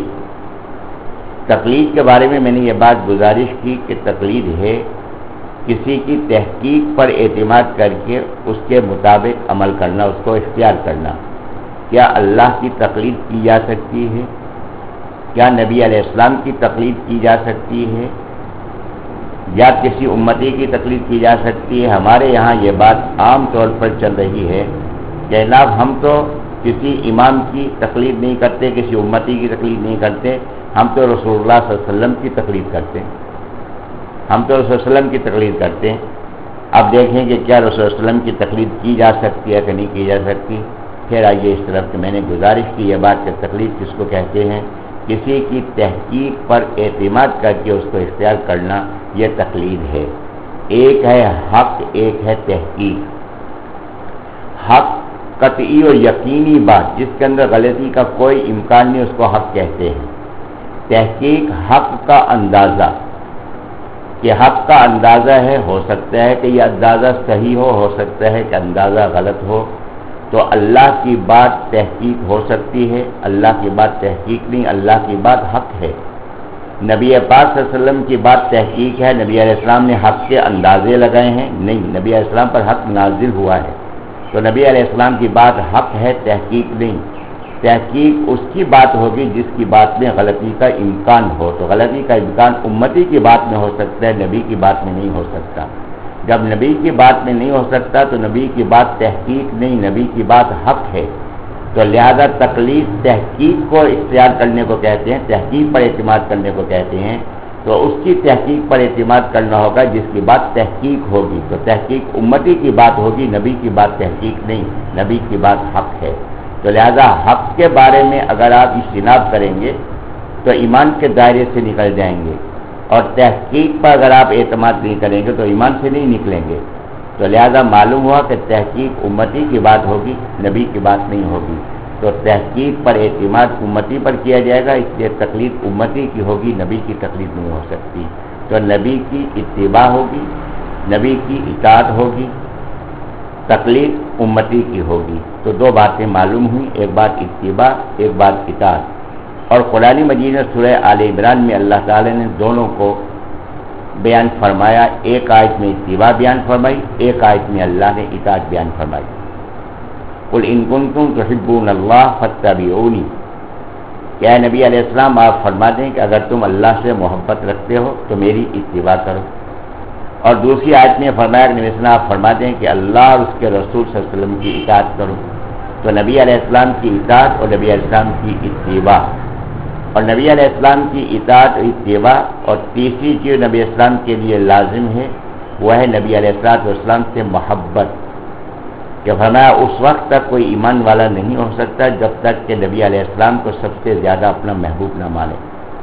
تقلید کے بارے میں میں نے یہ بات گزارش کی کہ تقلید ہے کسی کی تحقیق پر اعتماد کر کے اس کے مطابق عمل کرنا، اس کو اختیار کرنا. کیا اللہ کی تقلید کی جا سکتی ہے؟ کیا نبی علیہ السلام کی تقلید کی جا سکتی ہے؟ یا کسی امتی کی تقلید کی جا سکتی ہے؟ ہمارے یہاں یہ بات عام طور پر چل رہی ہے کہ جناب ہم تو کسی امام کی تقلید نہیں کرتے، کسی امتی کی تقلید نہیں کرتے، ہم تو رسول اللہ صلی اللہ علیہ وسلم کی تقلید کرتے ہیں، ہم تو رسول اللہ علیہ وسلم کی تقلید کرتے ہیں. اب دیکھیں کہ کیا رسول اللہ علیہ وسلم کی تقلید کی جا سکتی ہے کہ نہیں کی جا سکتی. پھر آئیے اس طرف کہ میں نے گزارش کی یہ بات کہ تقلید کس کو کہتے ہیں؟ کسی کی تحقیق پر اعتماد کر کے اس کو اختیار کرنا، یہ تقلید ہے. ایک ہے حق، ایک ہے تحقیق. حق قطعی اور یقینی بات جس کے اندر غلطی کا کوئی امکان نہیں، اس کو حق کہتے ہیں. تحقیق حق کا اندازہ، کہ حق کا اندازہ ہے، ہو سکتا ہے کہ یہ اندازہ صحیح ہو، ہو سکتا ہے کہ اندازہ غلط ہو. تو اللہ کی بات تحقیق ہو سکتی ہے، اللہ کی بات تحقیق نہیں، اللہ کی بات حق ہے. نبی پاک صلی اللہ علیہ وسلم کی بات تحقیق ہے، نبی علیہ السلام نے حق کے اندازے لگائے ہیں؟ نہیں، نبی علیہ السلام پر حق نازل ہوا ہے. تو نبی علیہ السلام کی بات حق ہے، تحقیق نہیں. تحقیق اس کی بات ہوگی جس کی بات میں غلطی کا امکان ہو. تو غلطی کا امکان امتی کی بات میں ہو سکتا ہے، نبی کی بات میں نہیں ہو سکتا. جب نبی کی بات میں نہیں ہو سکتا تو نبی کی بات تحقیق نہیں، نبی کی بات حق ہے. تو لہذا تقلید تحقیق کو اختیار کرنے کو کہتے ہیں، تحقیق پر اعتماد کرنے کو کہتے ہیں. تو اس کی تحقیق پر اعتماد کرنا ہوگا جس کی بات تحقیق ہوگی. تو تحقیق امتی کی بات ہوگی، نبی کی بات تحقیق نہیں، نبی کی بات حق ہے. تو لہذا حق کے بارے میں اگر آپ اجتناب کریں گے تو ایمان کے دائرے سے نکل جائیں گے، اور تحقیق پر اگر آپ اعتماد نہیں کریں گے تو ایمان سے نہیں نکلیں گے. تو لہذا معلوم ہوا کہ تحقیق امتی کی بات ہوگی، نبی کی بات نہیں ہوگی. تو تحقیق پر اعتماد امتی پر کیا جائے گا، اس لیے تقلید امتی کی ہوگی، نبی کی تقلید نہیں ہو سکتی. تو نبی کی اتباع ہوگی، نبی کی اطاعت ہوگی، تقلید امتی کی ہوگی. تو دو باتیں معلوم ہوئیں، ایک بات اتباع، ایک بات اطاعت. اور قرآن مجید میں سورہ آل عمران میں اللہ تعالی نے دونوں کو بیان فرمایا. ایک آیت میں اتباع بیان فرمائی، ایک آیت میں اللہ نے اطاعت بیان فرمائی. قل ان کنتم تحبون اللہ فاتبعونی، کہ اے نبی علیہ السلام آپ فرما دیں کہ اگر تم اللہ سے محبت رکھتے ہو تو میری اتباع کرو. اور دوسری آیت میں فرمایا کہ نبی علیہ السلام آپ فرما دیں کہ اللہ اور اس کے رسول صلی اللہ علیہ وسلم کی اطاعت کرو. تو نبی علیہ السلام کی اطاعت اور نبی علیہ السلام کی اتباع، اور نبی علیہ السلام کی اطاعت اور اتباع. اور تیسری چیز نبی علیہ السلام کے لیے لازم ہے وہ ہے نبی علیہ السلام سے محبت. کہ فرمایا اس وقت تک کوئی ایمان والا نہیں ہو سکتا جب تک کہ نبی علیہ السلام کو سب سے زیادہ اپنا محبوب نہ مانے.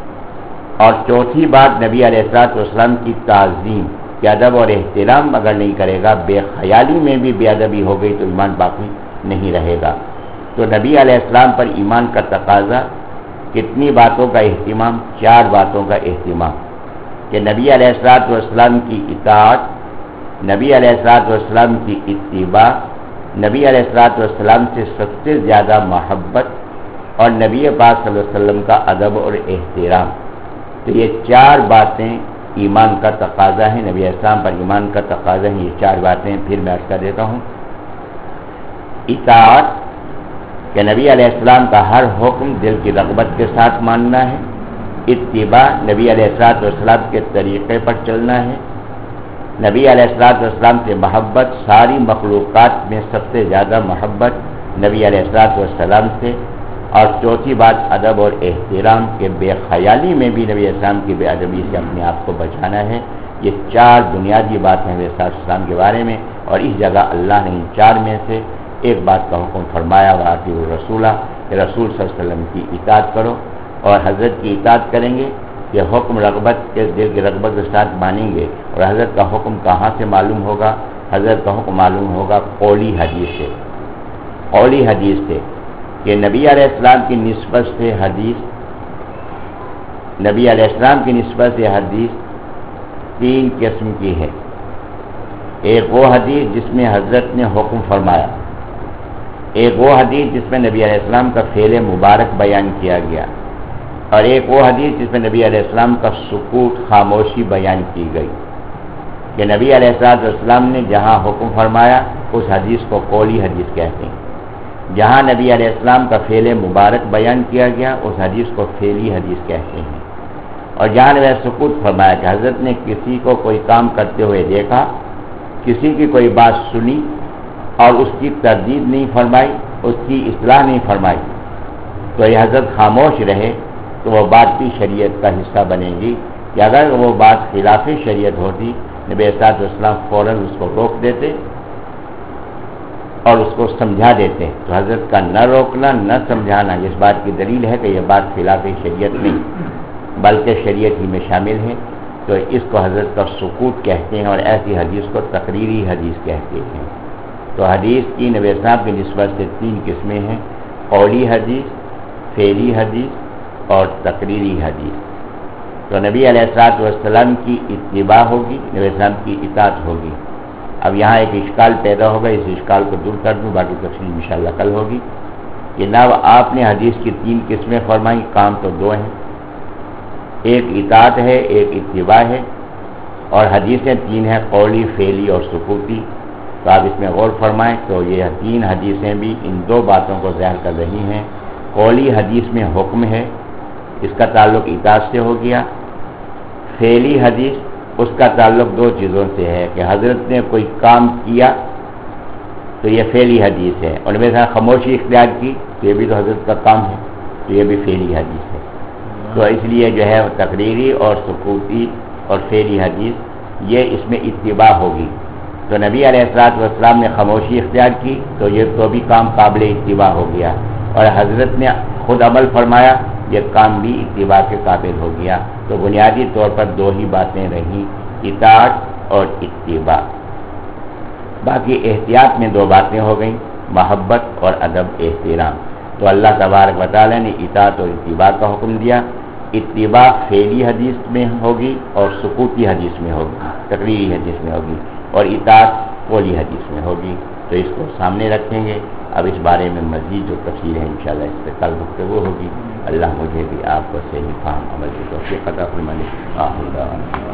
اور چوتھی بات نبی علیہ السلام کی تعظیم، کہ ادب اور احترام اگر نہیں کرے گا، بے خیالی میں بھی بے ادبی ہو گئی تو ایمان باقی نہیں رہے گا. تو نبی علیہ السلام پر ایمان کا تقاضا کتنی باتوں کا اہتمام؟ چار باتوں کا اہتمام. کہ نبی علیہ السلام کی اطاعت، نبی علیہ السلام کی اتباع، نبی علیہ السلام سے سب سے زیادہ محبت، اور نبی پاک صلی اللہ علیہ وسلم کا ادب اور احترام. تو یہ چار باتیں ایمان کا تقاضا ہے، نبی اسلام پر ایمان کا تقاضا ہے، یہ چار باتیں پھر میں عرض کر دیتا ہوں۔ اطاعت، کہ نبی علیہ السلام کا ہر حکم دل کی رغبت کے ساتھ ماننا ہے۔ اتباع، نبی علیہ السلام کے طریقے پر چلنا ہے۔ نبی علیہ السلام سے محبت، ساری مخلوقات میں سب سے زیادہ محبت نبی علیہ السلام سے۔ اور چوتھی بات ادب اور احترام، کے بے خیالی میں بھی نبی السلام کی بے ادبی سے اپنے آپ کو بچانا ہے۔ یہ چار بنیادی باتیں نبی علیہ السلام کے بارے میں، اور اس جگہ اللہ نے ان چار میں سے ایک بات کا حکم فرمایا، وَأَطِیعُوا الرَّسُولَ، کہ رسول صلی اللہ علیہ وسلم کی اطاعت کرو، اور حضرت کی اطاعت کریں گے کہ حکم رغبت کے دل کی رغبت کے ساتھ مانیں گے۔ اور حضرت کا حکم کہاں سے معلوم ہوگا؟ حضرت کا حکم معلوم ہوگا قولی حدیث سے، قولی حدیث سے، کہ نبی علیہ السلام کی نسبت سے حدیث، نبی علیہ السلام کی نسبت سے حدیث تین قسم کی ہے۔ ایک وہ حدیث جس میں حضرت نے حکم فرمایا، ایک وہ حدیث جس میں نبی علیہ السلام کا فعل مبارک بیان کیا گیا، اور ایک وہ حدیث جس میں نبی علیہ السلام کا سکوت، خاموشی بیان کی گئی، کہ نبی علیہ السلام نے جہاں حکم فرمایا اس حدیث کو قولی حدیث کہتے ہیں، جہاں نبی علیہ السلام کا فعل مبارک بیان کیا گیا اس حدیث کو فعلی حدیث کہتے ہیں، اور جہاں نبی سکوت فرمایا کہ حضرت نے کسی کو کوئی کام کرتے ہوئے دیکھا، کسی کی کوئی بات سنی اور اس کی تردید نہیں فرمائی، اس کی اصلاح نہیں فرمائی، تو یہ حضرت خاموش رہے تو وہ بات بھی شریعت کا حصہ بنے گی، کہ اگر وہ بات خلاف شریعت ہوتی نبی صلی اللہ علیہ وسلم فوراً اس کو روک دیتے اور اس کو سمجھا دیتے۔ تو حضرت کا نہ روکنا نہ سمجھانا اس بات کی دلیل ہے کہ یہ بات خلاف شریعت نہیں بلکہ شریعت ہی میں شامل ہے، تو اس کو حضرت کا سکوت کہتے ہیں، اور ایسی حدیث کو تقریری حدیث کہتے ہیں۔ تو حدیث کی نبی اسلام کی نسبت سے تین قسمیں ہیں، قولی حدیث، فعلی حدیث اور تقریری حدیث۔ تو نبی علیہ الصلوۃ والسلام کی اتباع ہوگی، نبی اسلام کی اطاعت ہوگی۔ اب یہاں ایک اشکال پیدا ہوگا، اس اشکال کو دور کر دوں، باقی تفصیل انشاءاللہ کل ہوگی، کہ جناب آپ نے حدیث کی تین قسمیں فرمائی، کام تو دو ہیں، ایک اطاعت ہے ایک اتباع ہے، اور حدیثیں تین ہیں، قولی، فعلی اور سکوتی۔ تو آپ اس میں غور فرمائیں تو یہ تین حدیثیں بھی ان دو باتوں کو ظاہر کر رہی ہیں۔ قولی حدیث میں حکم ہے، اس کا تعلق اطاعت سے ہو گیا۔ فعلی حدیث اس کا تعلق دو چیزوں سے ہے، کہ حضرت نے کوئی کام کیا تو یہ فعلی حدیث ہے، اور نبی صلی اللہ علیہ وسلم خاموشی اختیار کی تو یہ بھی تو حضرت کا کام ہے، تو یہ بھی فعلی حدیث ہے۔ تو اس لیے جو ہے تقریری اور سکوتی اور فعلی حدیث یہ اس میں اتباع ہوگی۔ تو نبی علیہ الصلوۃ والسلام نے خاموشی اختیار کی تو یہ تو بھی کام قابل اتباع ہو گیا، اور حضرت نے خود عمل فرمایا یہ کام بھی اتباع کے قابل ہو گیا۔ تو بنیادی طور پر دو ہی باتیں رہیں، اطاعت اور اتباع۔ باقی احتیاط میں دو باتیں ہو گئیں، محبت اور ادب احترام۔ تو اللہ تبارک و تعالی نے اطاعت اور اتباع کا حکم دیا۔ اتباع فعلی حدیث میں ہوگی اور سکوتی حدیث میں ہوگی، تقریری حدیث میں ہوگی، اور اطاعت قولی حدیث میں ہوگی۔ تو اس کو سامنے رکھیں گے۔ اب اس بارے میں مزید جو تفصیل ہے انشاءاللہ اس پہ کل گفتگو ہوگی۔ اللہ مجھے بھی آپ کو صحیح فہم عمل کی توفیق عطا فرمائے۔ آخر دعوانا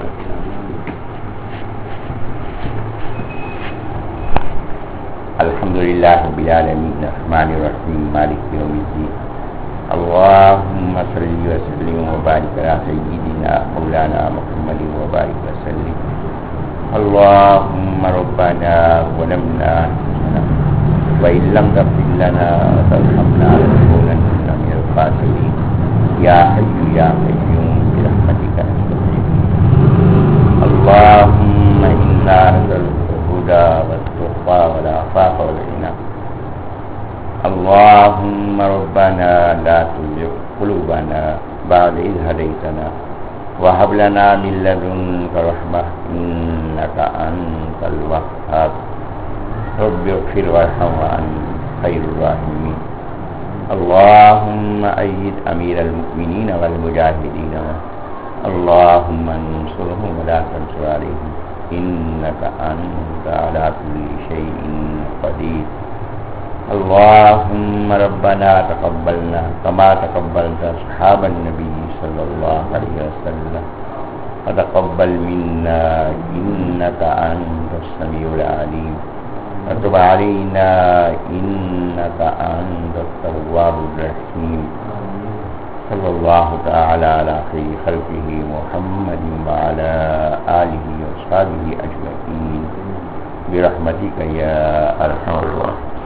الحمدللہ رب العالمین الرحمن الرحیم مالک یوم الدین اللہم صلی وسلم وبارک علی سیدنا مولانا محمد وبارک وسلم اللہم ربنا ظلمنا انفسنا وإن لم تغفر لنا وترحمنا لنكونن من الخاسرين یا حی یا قیوم برحمتک نستغیث اللہم انا نسألک الهدى والتقى والعفاف والغنى اللهم ربنا لا تزغ قلوبنا بعد إذ هديتنا وهب لنا من لدنك رحمة إنك أنت الوهاب رب اغفر وارحم وأنت خير الراحمين اللهم أيد أمير المؤمنين والمجاهدين اللهم انصرهم ولا تنصر عليهم إنك أنت على كل شيء قدير اللهم ربنا تقبلنا كما تقبلت أصحاب النبي صلى الله عليه وسلم وتقبل منا إنك أنت السميع العليم وتب علينا إنك أنت التواب الرحيم صلى الله تعالى على خير خلقه محمد وعلى آله وصحبه أجمعين برحمتك يا أرحم الراحمين.